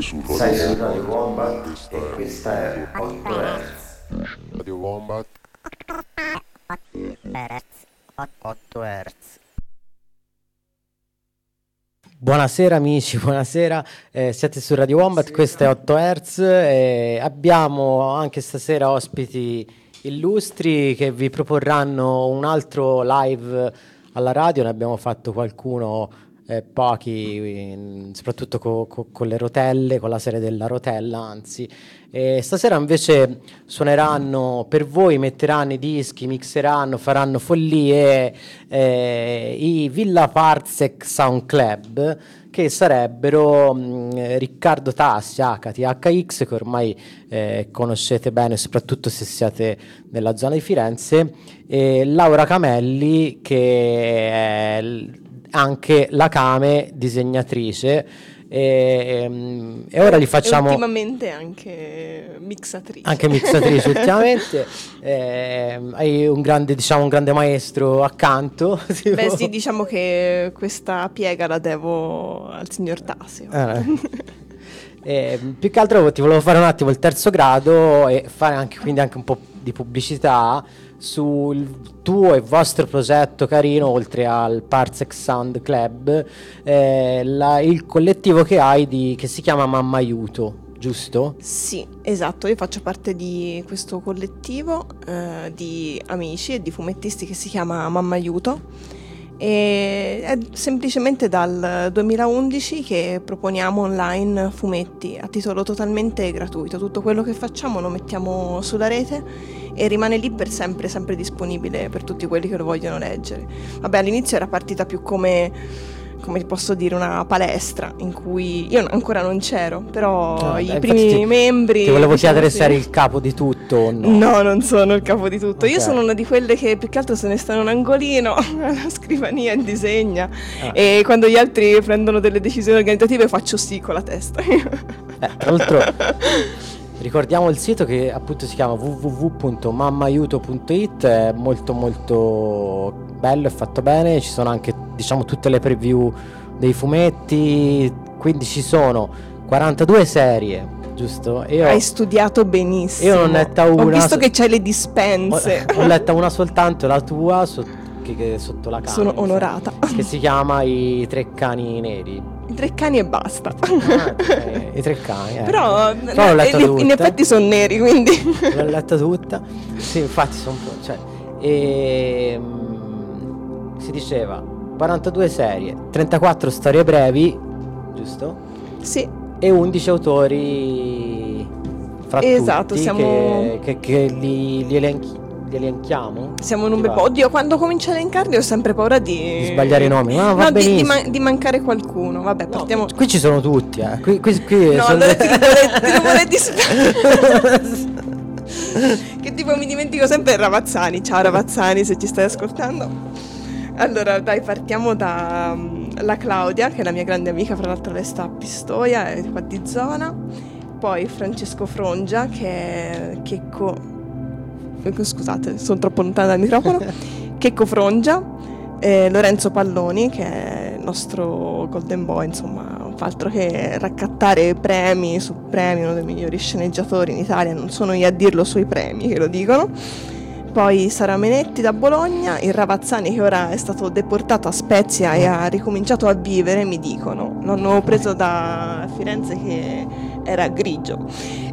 Sei su Radio Wombat e questa è 8 Hz. Radio Wombat 8 Hz. Buonasera amici, buonasera, siete su Radio Wombat, questo è 8 Hz e abbiamo anche stasera ospiti illustri che vi proporranno un altro live alla radio. Ne abbiamo fatto qualcuno, pochi, soprattutto con le rotelle, con la serie della rotella anzi. Stasera invece suoneranno per voi, metteranno i dischi, mixeranno, faranno follie i Villa Parsec Sound Club, che sarebbero Riccardo Tassi, HTHX, che ormai conoscete bene soprattutto se siete nella zona di Firenze, e Laura Camelli, che è anche la Came disegnatrice. E ora li facciamo. E ultimamente anche mixatrice. Anche mixatrice ultimamente. Hai un grande maestro accanto. Beh sì, diciamo che questa piega la devo al signor Tassi. Più che altro ti volevo fare un attimo il terzo grado e fare quindi anche un po' di pubblicità sul tuo e vostro progetto carino, oltre al Parsec Sound Club, il collettivo che hai che si chiama Mamma Aiuto, giusto? Sì, esatto, io faccio parte di questo collettivo di amici e di fumettisti che si chiama Mamma Aiuto, e è semplicemente dal 2011 che proponiamo online fumetti a titolo totalmente gratuito. Tutto quello che facciamo lo mettiamo sulla rete e rimane lì per sempre, sempre disponibile per tutti quelli che lo vogliono leggere. Vabbè, all'inizio era partita più come ti posso dire, una palestra in cui io ancora non c'ero, però i primi membri. Ti volevo chiedere se eri il capo di tutto o no. No, non sono il capo di tutto. Okay. Io sono una di quelle che più che altro se ne sta in un angolino alla scrivania e disegna. E quando gli altri prendono delle decisioni organizzative faccio sì con la testa. Tra l'altro ricordiamo il sito, che appunto si chiama www.mammaiuto.it, è molto molto bello e fatto bene. Ci sono anche, diciamo, tutte le preview dei fumetti, quindi ci sono 42 serie, giusto? Hai studiato benissimo. Io non ho letta una. Ho visto che c'hai le dispense. Ho letta una soltanto, la tua, che sotto la cama. Sono onorata. Che si chiama I Tre Cani Neri. I Tre Cani e basta. I Tre Cani. Però l'ho letta tutta. In effetti sono neri, quindi. L'ho letta tutta. Sì, infatti sono un po'. Si diceva 42 serie, 34 storie brevi, giusto? Sì. E 11 autori fra esatto, tutti, siamo che li elenchiamo? Siamo un bel po'. Oddio, quando comincio a elencarli ho sempre paura di sbagliare i nomi. No, di mancare qualcuno. Vabbè, partiamo. Qui ci sono tutti, Qui no, sono allora ti non vorrei Che tipo mi dimentico sempre Ravazzani. Ciao Ravazzani, se ci stai ascoltando. Allora, dai, partiamo da la Claudia, che è la mia grande amica, fra l'altro lei sta a Pistoia, è qua di zona. Poi Francesco Frongia, che è Checco. Scusate, sono troppo lontana dal microfono. Checco Frongia, Lorenzo Palloni, che è il nostro Golden Boy, insomma, non fa altro che raccattare premi su premi, uno dei migliori sceneggiatori in Italia, non sono io a dirlo, sui premi che lo dicono. Poi Sara Menetti da Bologna, il Ravazzani che ora è stato deportato a Spezia e ha ricominciato a vivere, mi dicono. L'hanno preso da Firenze che era grigio.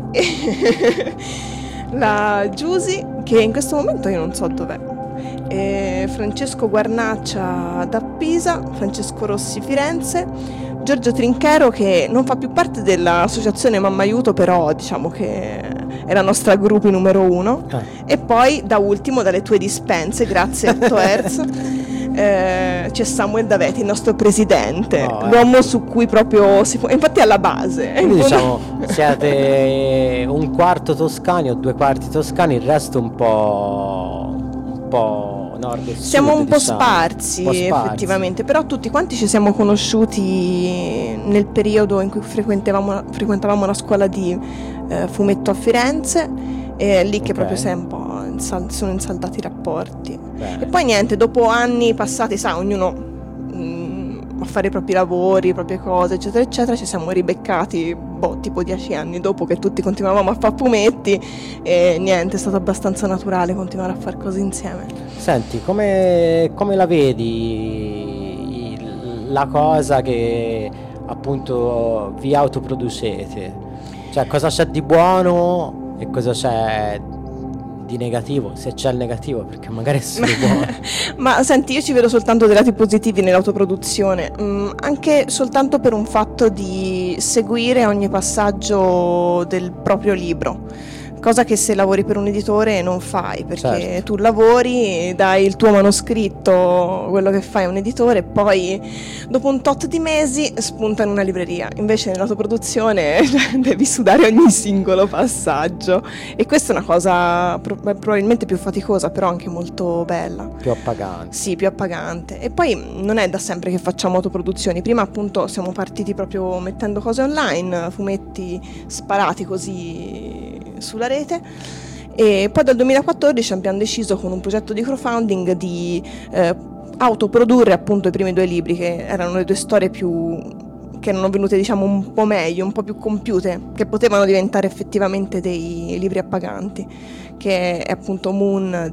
La Giusy, che in questo momento io non so dov'è. Francesco Guarnaccia da Pisa, Francesco Rossi Firenze, Giorgio Trinchero, che non fa più parte dell'associazione Mamma Aiuto, però diciamo che è la nostra gruppi numero 1. E poi da ultimo, dalle tue dispense, grazie a 8 Hz, c'è Samuel Daveti, il nostro presidente, l'uomo su cui proprio si può, infatti alla base. Quindi diciamo siete un quarto toscani o 2 quarti toscani, il resto un po' nord e sud. Siamo un po' sparsi, effettivamente, però tutti quanti ci siamo conosciuti nel periodo in cui frequentavamo la scuola di fumetto a Firenze, e lì che proprio sei un po' sono insaldati i rapporti. Bene. E poi niente, dopo anni passati, sa, ognuno a fare i propri lavori, le proprie cose, eccetera eccetera, ci siamo ribeccati tipo 10 anni dopo che tutti continuavamo a fare fumetti, e niente, è stato abbastanza naturale continuare a fare cose insieme. Senti, come la vedi la cosa che appunto vi autoproducete? Cioè, cosa c'è di buono e cosa c'è di negativo, se c'è il negativo, perché magari è solo buono. Ma senti, io ci vedo soltanto dei lati positivi nell'autoproduzione, anche soltanto per un fatto di seguire ogni passaggio del proprio libro. Cosa che se lavori per un editore non fai, perché Certo. tu lavori, dai il tuo manoscritto, quello che fai a un editore, e poi dopo un tot di mesi spunta in una libreria. Invece nell'autoproduzione devi sudare ogni singolo passaggio, e questa è una cosa probabilmente più faticosa, però anche molto bella. Più appagante. Sì, più appagante. E poi non è da sempre che facciamo autoproduzioni. Prima appunto siamo partiti proprio mettendo cose online, fumetti sparati così sulla rete, e poi dal 2014 abbiamo deciso con un progetto di crowdfunding di autoprodurre appunto i primi 2 libri, che erano le 2 storie che erano venute diciamo un po' meglio, un po' più compiute, che potevano diventare effettivamente dei libri appaganti, che è appunto Mooned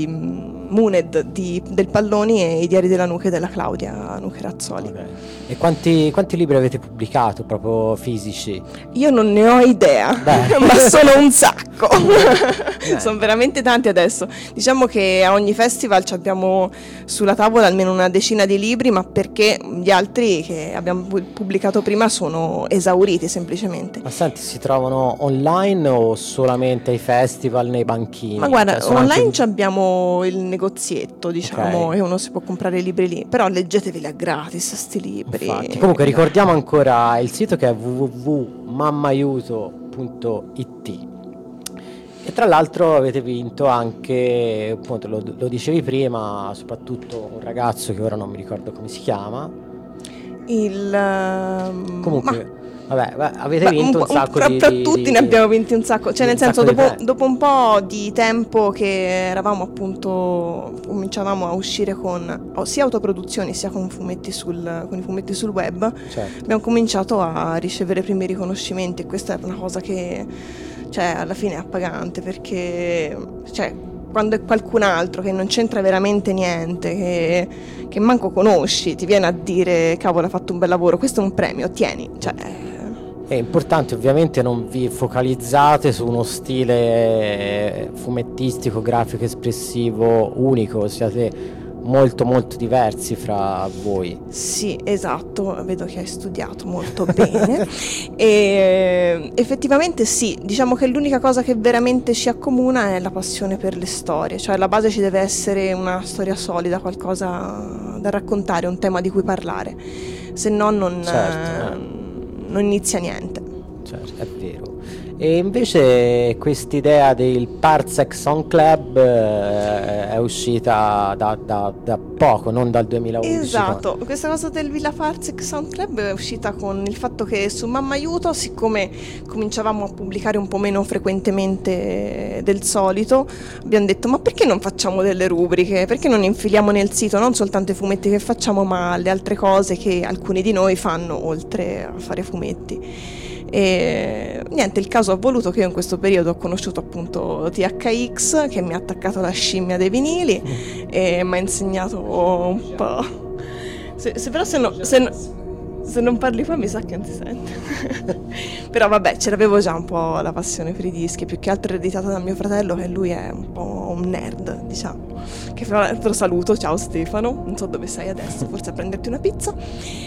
del Palloni e I diari della Nuche della Claudia Nucerazzoli. Ok. E quanti libri avete pubblicato proprio fisici? Io non ne ho idea, Beh. ma sono un sacco. Sono veramente tanti adesso. Diciamo che a ogni festival abbiamo sulla tavola almeno una decina di libri, ma perché gli altri che abbiamo pubblicato prima sono esauriti semplicemente. Ma senti, si trovano online o solamente ai festival, nei banchini? Ma guarda, Cioè, sono online anche- abbiamo il negozietto, diciamo, Ok. e uno si può comprare i libri lì, però leggeteveli a gratis sti libri. Infatti. Comunque ricordiamo ancora il sito, che è www.mamaiuto.it. E tra l'altro avete vinto anche, appunto, lo dicevi prima, soprattutto un ragazzo che ora non mi ricordo come si chiama. Comunque, vabbè, avete vinto un sacco tra di tutti ne abbiamo vinti un sacco, cioè nel un senso sacco di premi. dopo un po' di tempo che eravamo appunto, cominciavamo a uscire con sia autoproduzioni sia con con i fumetti sul web, Certo. abbiamo cominciato a ricevere i primi riconoscimenti, e questa è una cosa che, cioè, alla fine è appagante, perché, cioè, quando è qualcun altro che non c'entra veramente niente, che manco conosci, ti viene a dire cavolo, hai fatto un bel lavoro, questo è un premio, tieni, cioè. È importante, ovviamente non vi focalizzate su uno stile fumettistico, grafico, espressivo unico, siete molto molto diversi fra voi. Sì, esatto, vedo che hai studiato molto bene. E effettivamente sì, diciamo che l'unica cosa che veramente ci accomuna è la passione per le storie, cioè alla base ci deve essere una storia solida, qualcosa da raccontare, un tema di cui parlare, se no non inizia niente. Certo, è vero. E invece quest'idea del Parsec Song Club è uscita da poco, non dal 2011. Esatto, questa cosa del Villa Parsec Sound Club è uscita con il fatto che su Mamma Aiuto, siccome cominciavamo a pubblicare un po' meno frequentemente del solito, abbiamo detto ma perché non facciamo delle rubriche, perché non infiliamo nel sito non soltanto i fumetti che facciamo, ma le altre cose che alcuni di noi fanno oltre a fare fumetti. E niente, il caso ha voluto che io in questo periodo ho conosciuto appunto THX, che mi ha attaccato la scimmia dei vinili e mi ha insegnato un po'. Se non parli qua mi sa che non si sente. Però vabbè, ce l'avevo già un po' la passione per i dischi, più che altro ereditata da mio fratello, che lui è un po' un nerd, diciamo. Che fra l'altro saluto, ciao Stefano, non so dove sei adesso, forse a prenderti una pizza.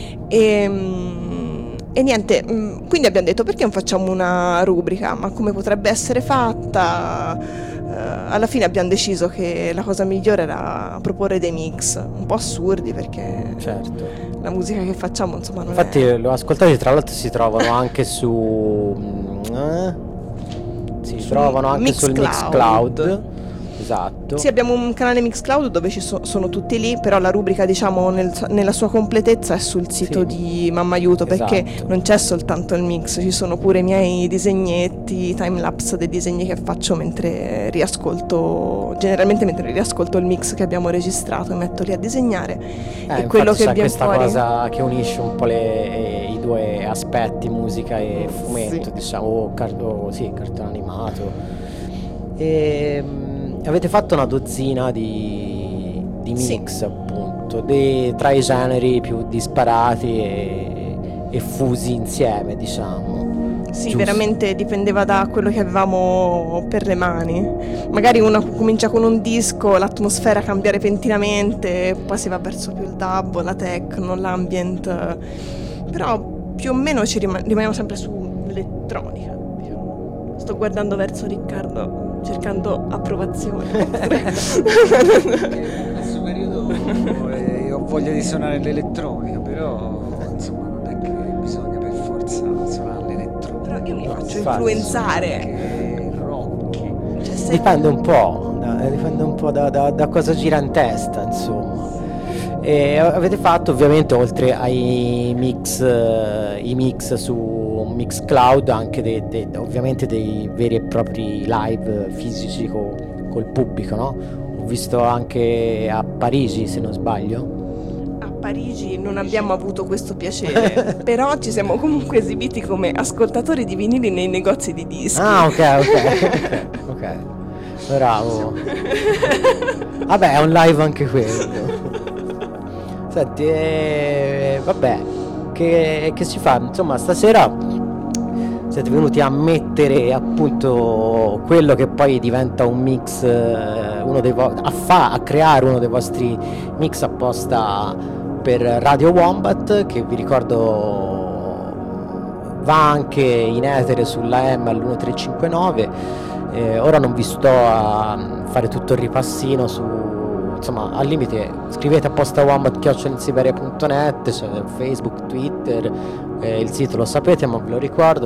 E niente, quindi abbiamo detto perché non facciamo una rubrica, ma come potrebbe essere fatta? Alla fine abbiamo deciso che la cosa migliore era proporre dei mix un po' assurdi, perché Certo. la musica che facciamo insomma non Infatti è... l'ho ascoltato, tra l'altro si trovano anche si trovano anche sul Mixcloud. Mixcloud. esatto. Sì, abbiamo un canale Mixcloud dove sono tutti lì, però la rubrica, diciamo, nella sua completezza è sul sito di Mamma Aiuto, perché esatto. non c'è soltanto il mix, ci sono pure i miei disegnetti, timelapse dei disegni che faccio mentre riascolto, generalmente mentre riascolto il mix che abbiamo registrato e metto lì a disegnare. E quello che c'è viene questa fuori... cosa che unisce un po' i due aspetti, musica e fumetto, diciamo, o cartone animato. E avete fatto una dozzina di mix, appunto, tra i generi più disparati e fusi insieme, diciamo. Sì, Giusto. veramente dipendeva da quello che avevamo per le mani. Magari uno comincia con un disco, l'atmosfera cambia repentinamente, poi si va verso più il dub, la techno, l'ambient, però più o meno rimaniamo sempre sull'elettronica, diciamo. Sto guardando verso Riccardo cercando approvazione. In questo periodo ho voglia di suonare l'elettronica, però insomma non è che bisogna per forza suonare l'elettronica. Però io mi faccio influenzare. Anche rock. Cioè, Dipende un po' da cosa gira in testa, insomma. E avete fatto ovviamente, oltre ai i mix su Mixcloud, anche ovviamente dei veri e propri live fisici col pubblico, no? Ho visto anche a Parigi, se non sbaglio. a Parigi non abbiamo avuto questo piacere, però ci siamo comunque esibiti come ascoltatori di vinili nei negozi di dischi. Ah, ok. Bravo. Vabbè, è un live anche quello. Senti, vabbè, che si fa? Insomma, stasera siete venuti a mettere appunto quello che poi diventa un mix, a creare uno dei vostri mix apposta per Radio Wombat, che vi ricordo va anche in etere sulla M all'1359. Ora non vi sto a fare tutto il ripassino insomma, al limite scrivete apposta wombat@insiberia.net, c'è Facebook, Twitter, il sito lo sapete, ma ve lo ricordo,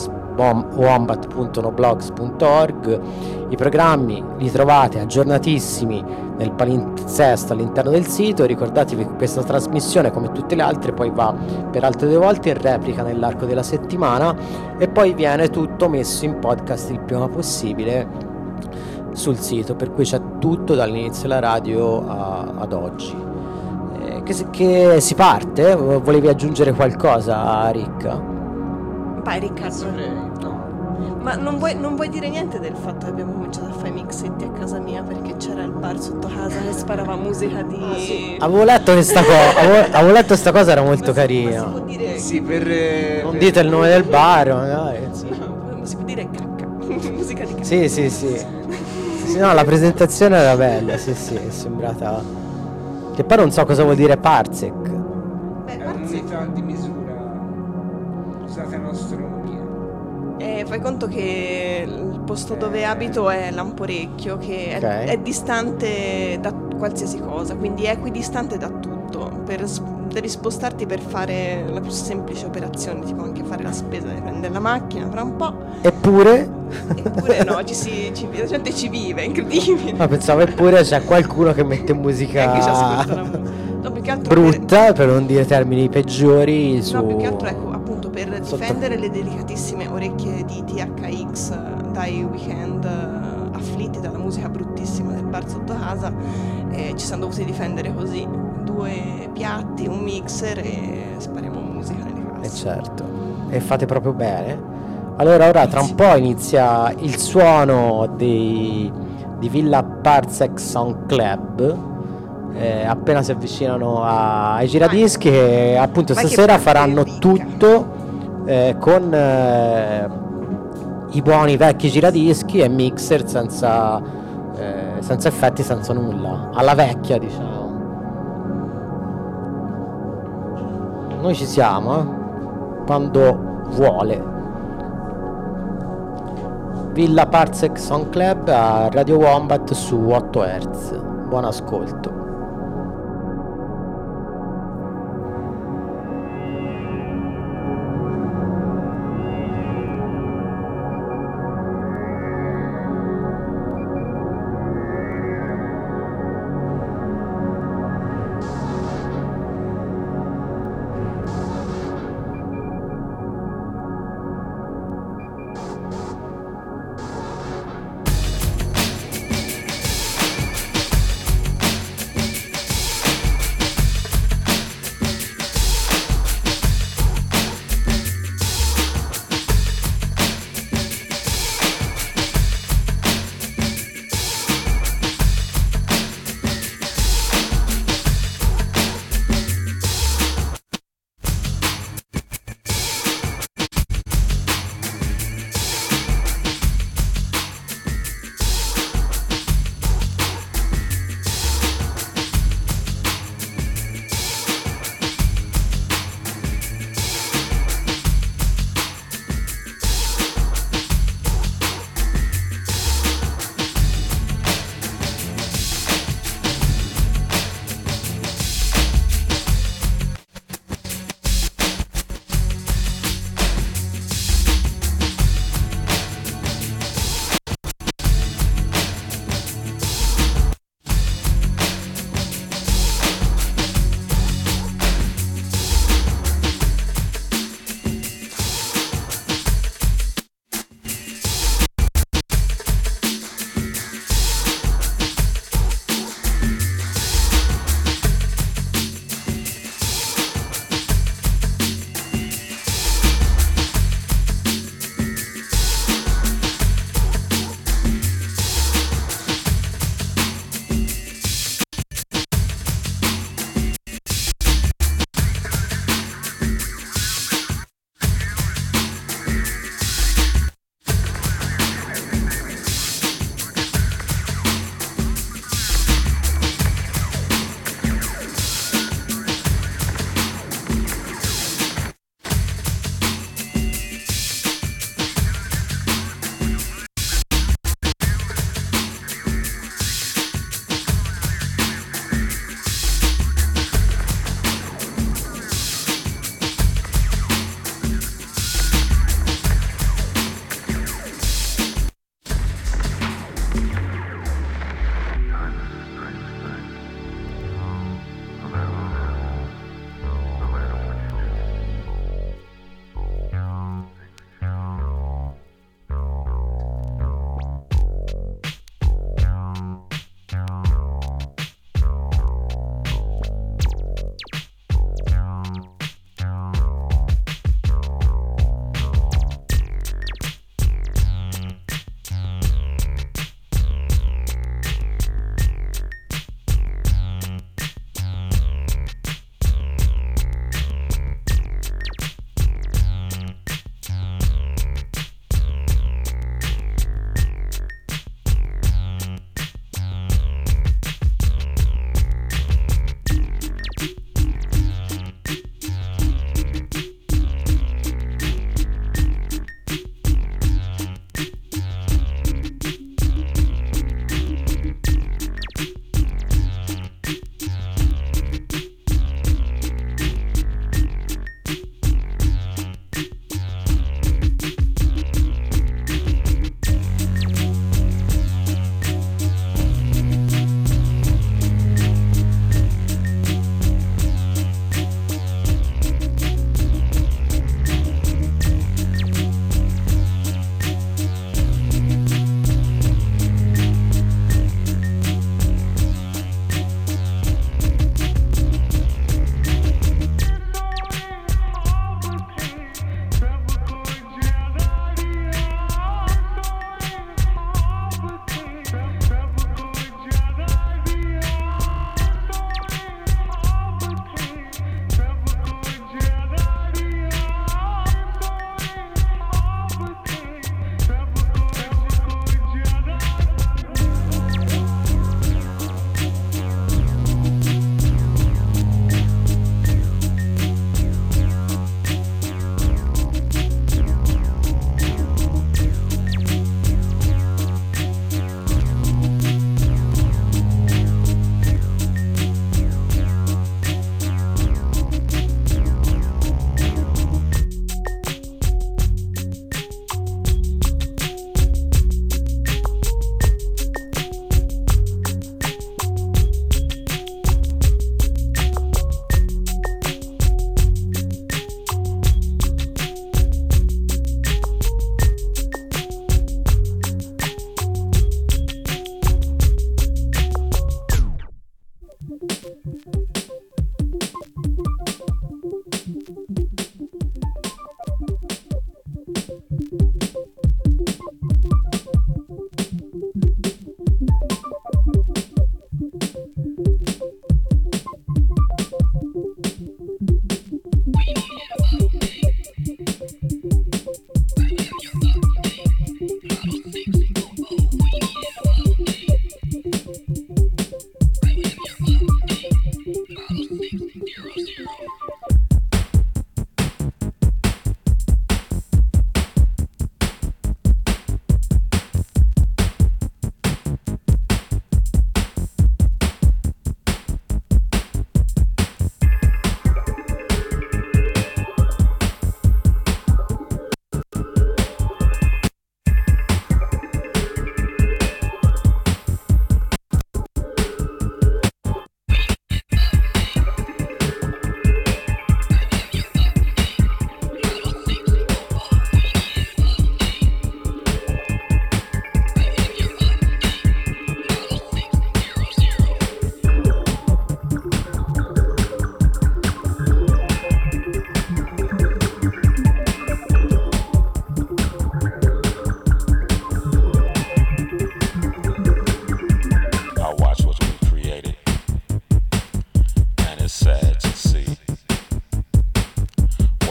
wombat.noblogs.org. I programmi li trovate aggiornatissimi nel palinsesto all'interno del sito. Ricordatevi che questa trasmissione, come tutte le altre, poi va per altre 2 volte in replica nell'arco della settimana e poi viene tutto messo in podcast il prima possibile sul sito, per cui c'è tutto dall'inizio della radio ad oggi. Che si parte? Volevi aggiungere qualcosa, Ricca? Vai Riccardo. Ma non vuoi dire niente del fatto che abbiamo cominciato a fare i mixetti a casa mia perché c'era il bar sotto casa che sparava musica di... Avevo letto questa cosa, avevo letto questa cosa, era molto carina. Ma si può dire... Sì, Non dite il nome del bar, magari. Ma si può dire cacca. Musica di cacca. Sì, no, la presentazione era bella, sì, è sembrata... Che poi non so cosa vuol dire Parsec. Beh, è un'unità di misura usata in astronomia. Fai conto che il posto dove abito è Lamporecchio, che Ok. è distante da qualsiasi cosa, quindi è equidistante da tutto. Devi spostarti per fare la più semplice operazione, tipo anche fare la spesa, devi prendere la macchina fra un po'. Eppure No, la gente ci vive, è incredibile. no, pensavo eppure c'è qualcuno che mette E che ci ascolta la musica musica. No, più che altro brutta, per non dire termini peggiori, No, più che altro ecco, appunto per sotto- difendere le delicatissime orecchie di THX dai weekend afflitti dalla musica bruttissima del bar sotto casa, ci siamo dovuti difendere così, 2 piatti, un mixer e spariamo musica nelle case. certo. E fate proprio bene. Allora ora tra un po' inizia il suono di Villa Parsec Sound Club. Appena si avvicinano ai giradischi, che appunto Vai che stasera parte faranno ricca. tutto con i buoni vecchi giradischi e mixer senza effetti, senza nulla, alla vecchia, diciamo. Noi ci siamo, quando vuole. Villa Parsec Sound Club a Radio Wombat su 8 Hz. Buon ascolto.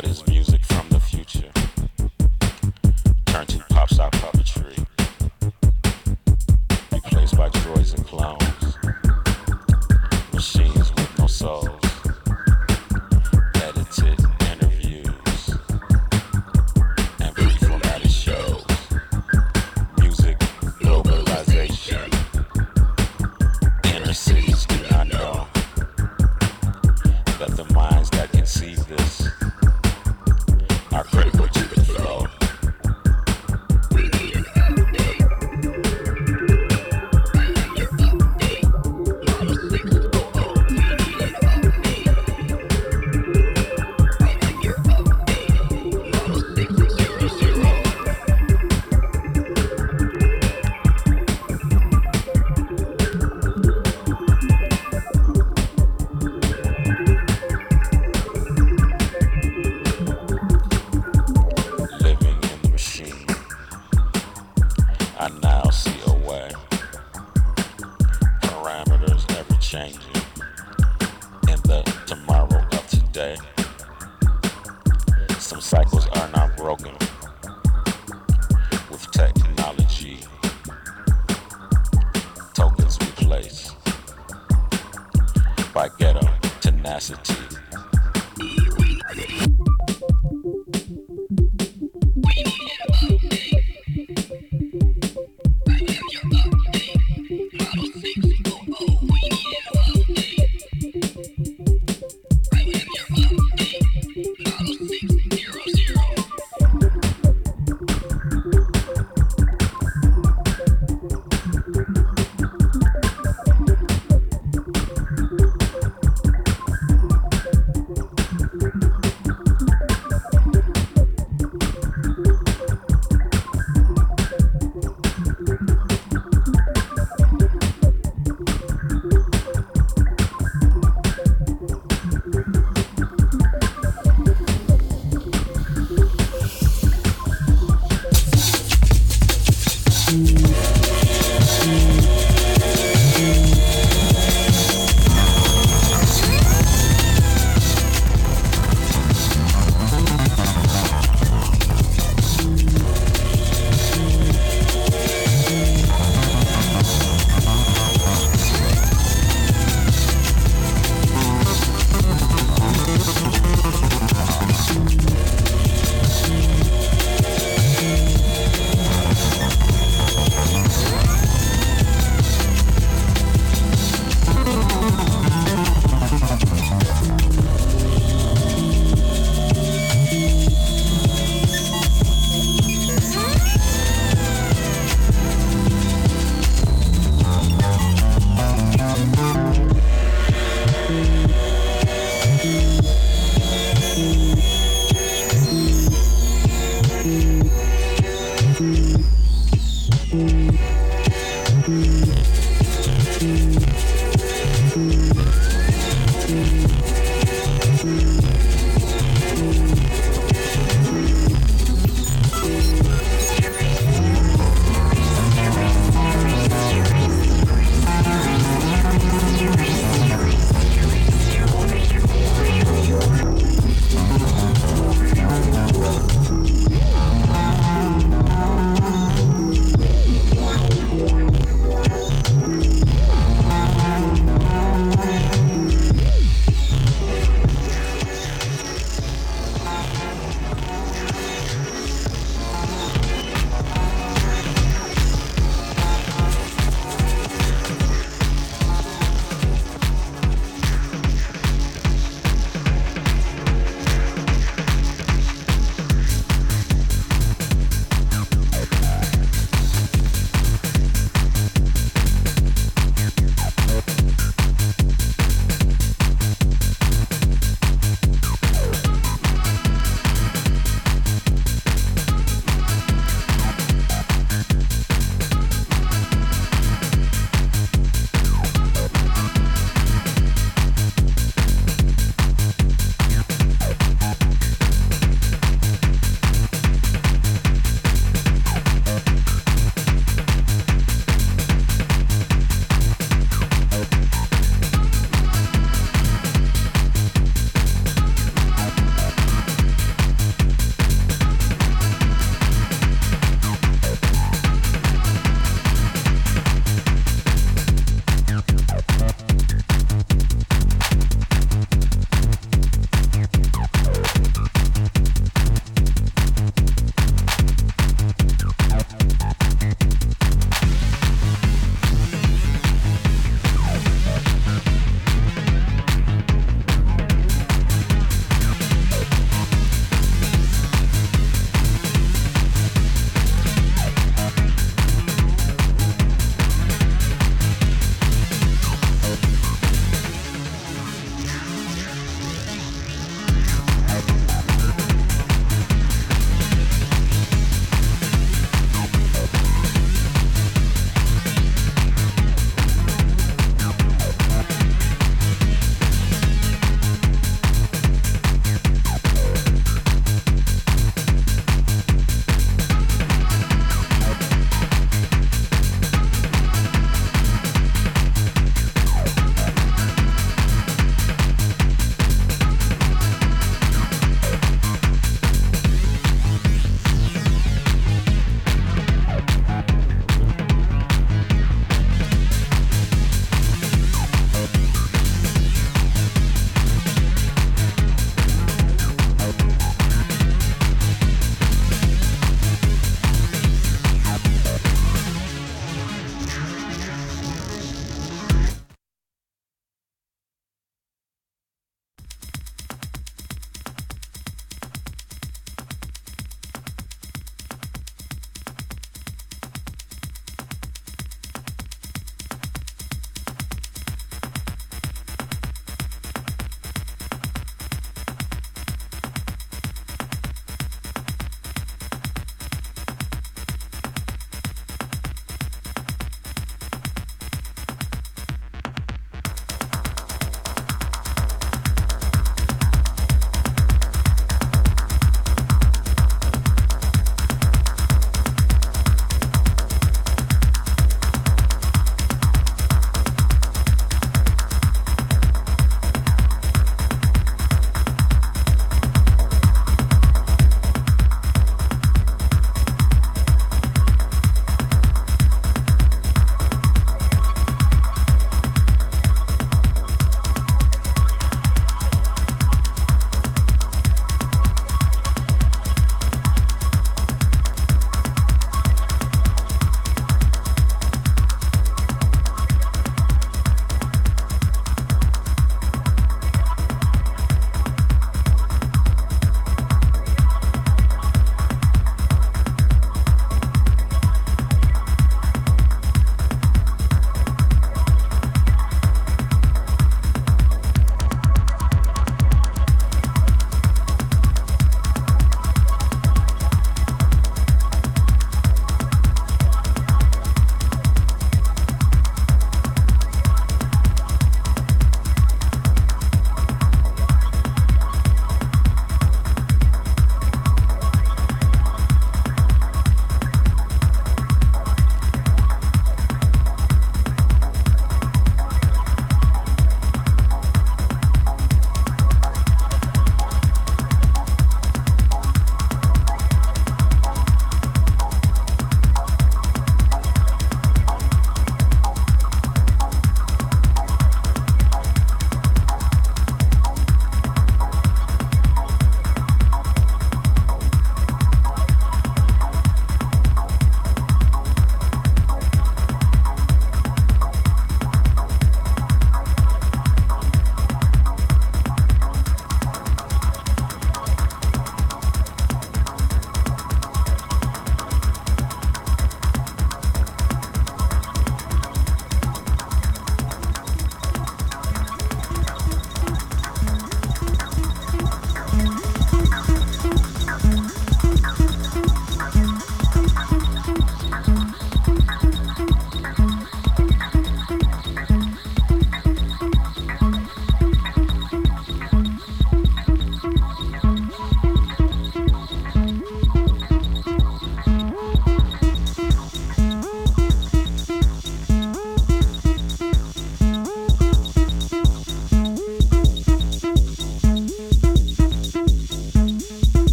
What is music from the future? Turn to pop star puppetry, replaced by droids and clones, machines with no souls, edited interviews, and pre-formatted shows. Music globalization. Inner cities do not know that the minds that conceive this are critical to the flow. Living in the machine, I now see a way. Parameters ever changing in the tomorrow of today. Some cycles are not broken with technology. Tokens replaced by ghetto tenacity.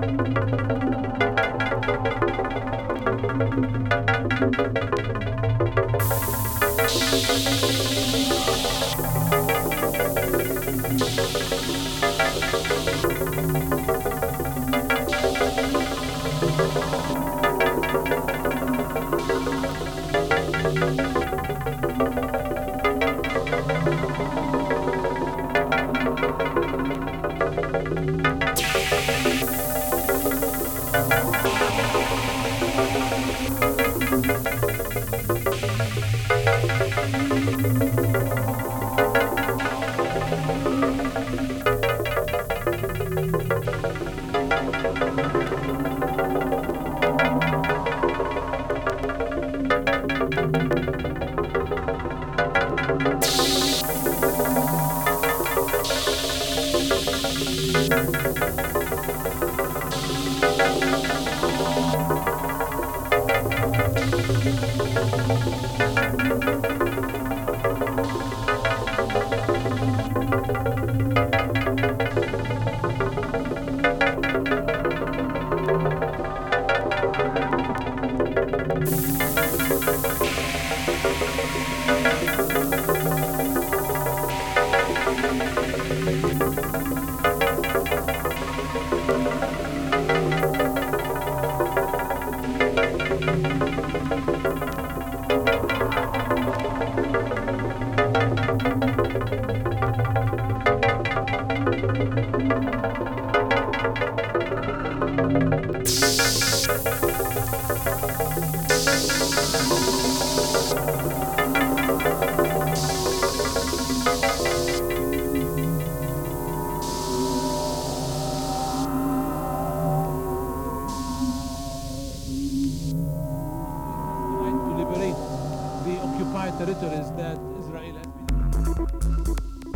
To liberate the occupied territories that Israel has been.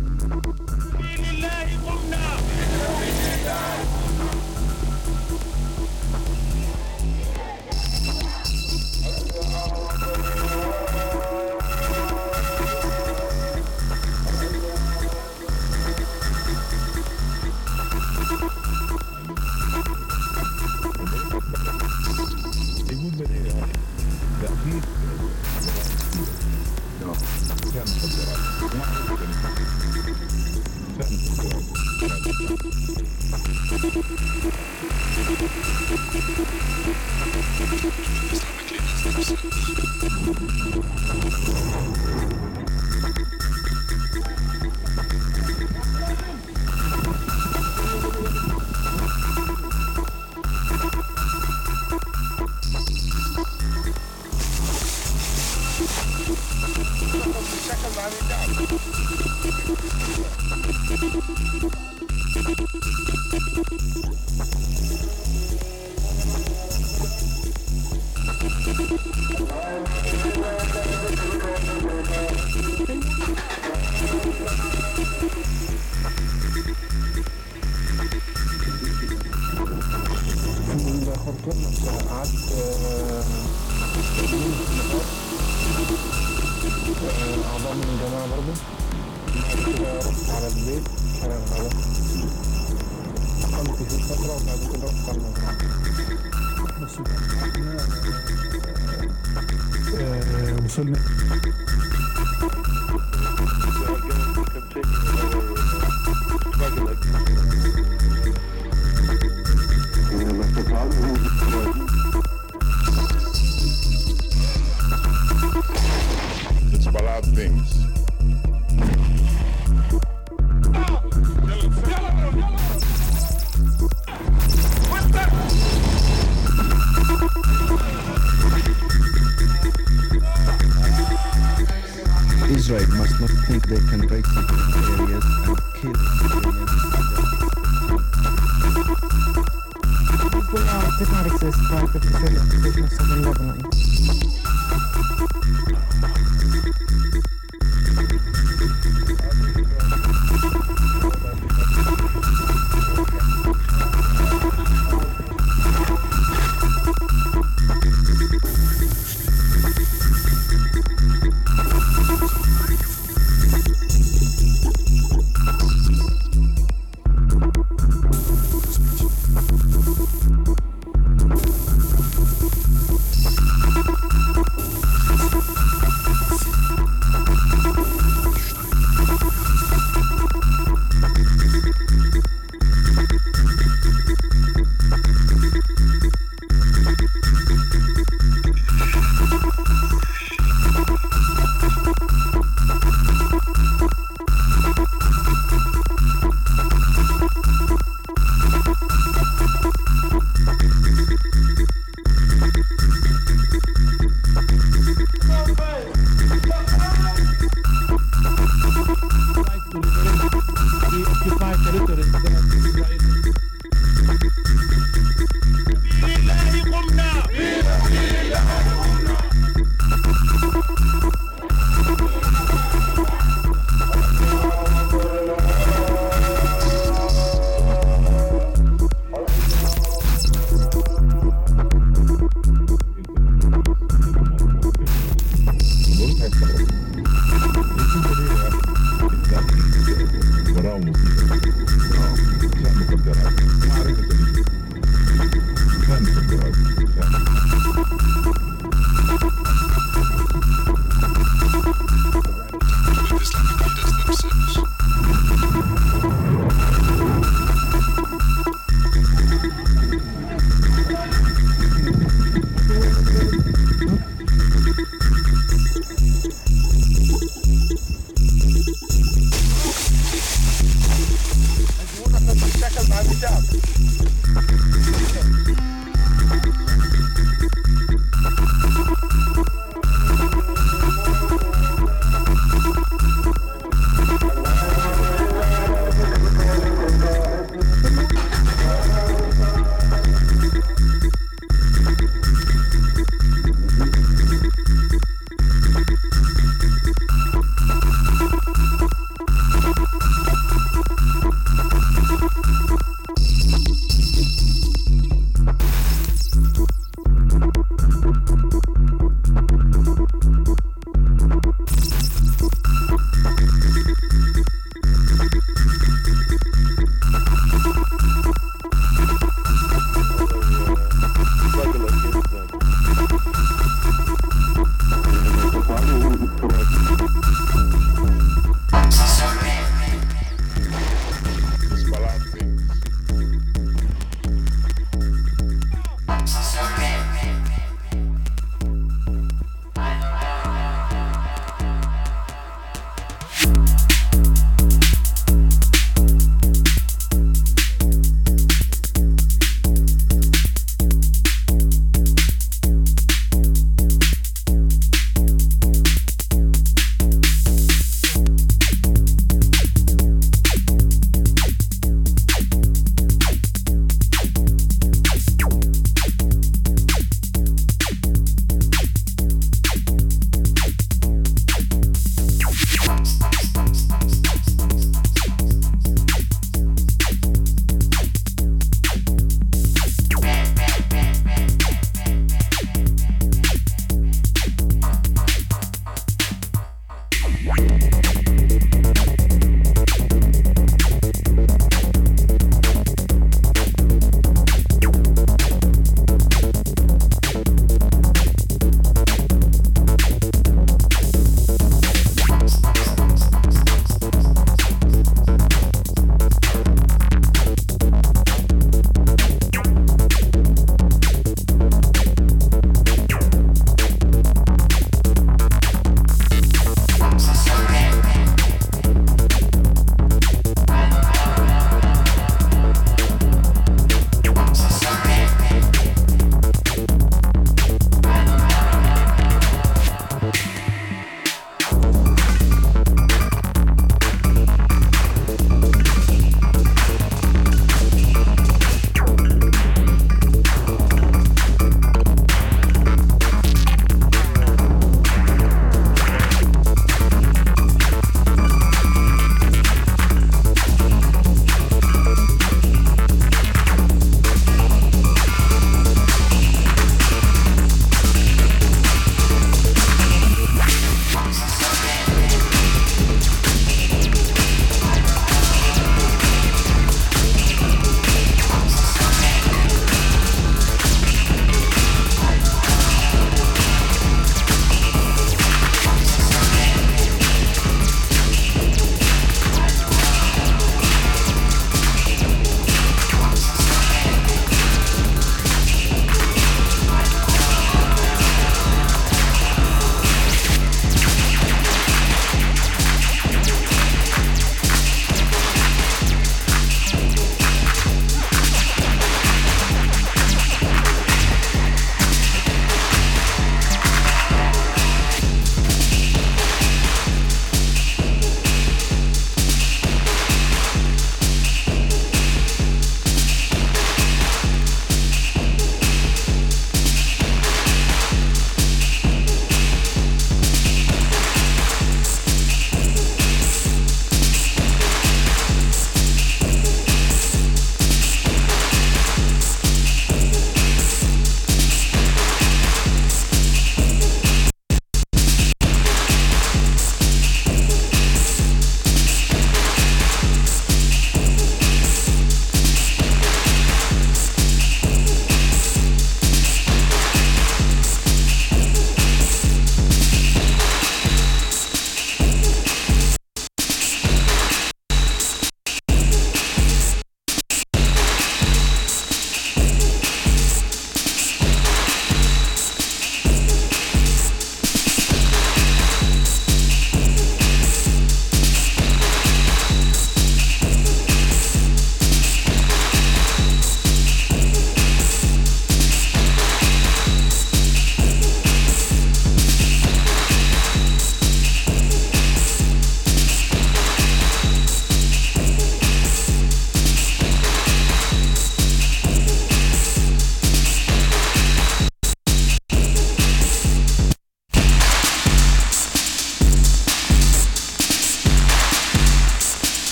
الخرطوم نفسها قعدت أعضاء من الجماعة برضه. بعد كده رحت على البيت شارع الغابة، أقمت فيه فترة وبعد كده رحت على المزرعة. بس وصلنا It's about a lot of things. Israel must not think they can break into areas and kill civilians. did not exist prior to the occupation of southern Lebanon. depends abroad.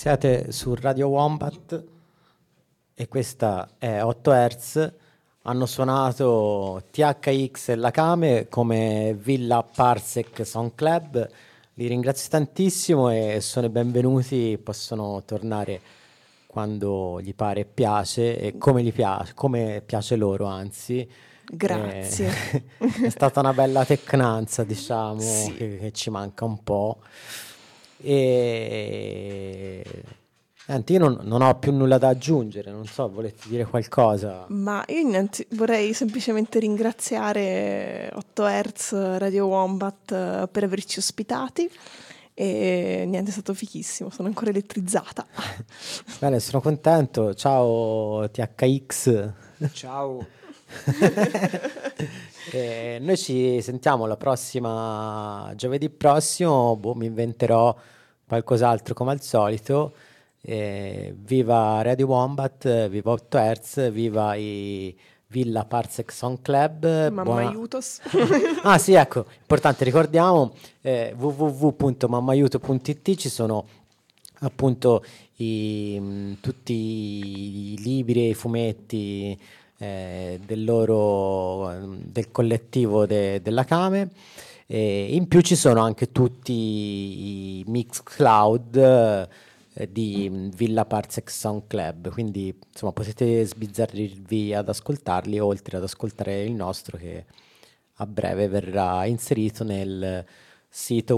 Siete su Radio Wombat e questa è 8 Hz. Hanno suonato THX e La Came come Villa Parsec Sound Club. Li ringrazio tantissimo e sono i benvenuti, possono tornare quando gli pare e piace e come gli piace, come piace loro, anzi. Grazie. È stata una bella tecnanza, diciamo, Sì. che ci manca un po'. E io non ho più nulla da aggiungere, non so, volete dire qualcosa? Ma io vorrei semplicemente ringraziare 8 Hz Radio Wombat per averci ospitati e niente, è stato fichissimo, sono ancora elettrizzata. Bene, sono contento. Ciao THX. Ciao. Noi ci sentiamo la prossima giovedì prossimo. Mi inventerò qualcos'altro come al solito. Viva Radio Wombat, viva 8 Hz, viva i Villa Parsec Sound Club. Mammaiutos. Ah sì, ecco, importante, ricordiamo www.mammaiuto.it, ci sono appunto tutti i libri e i fumetti del collettivo della Came, e in più ci sono anche tutti i Mixcloud di Villa Parsec Sound Club, quindi insomma potete sbizzarrirvi ad ascoltarli, oltre ad ascoltare il nostro che a breve verrà inserito nel sito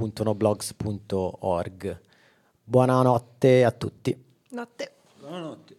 wombat.noblogs.org. Buonanotte a tutti. Notte. Buonanotte.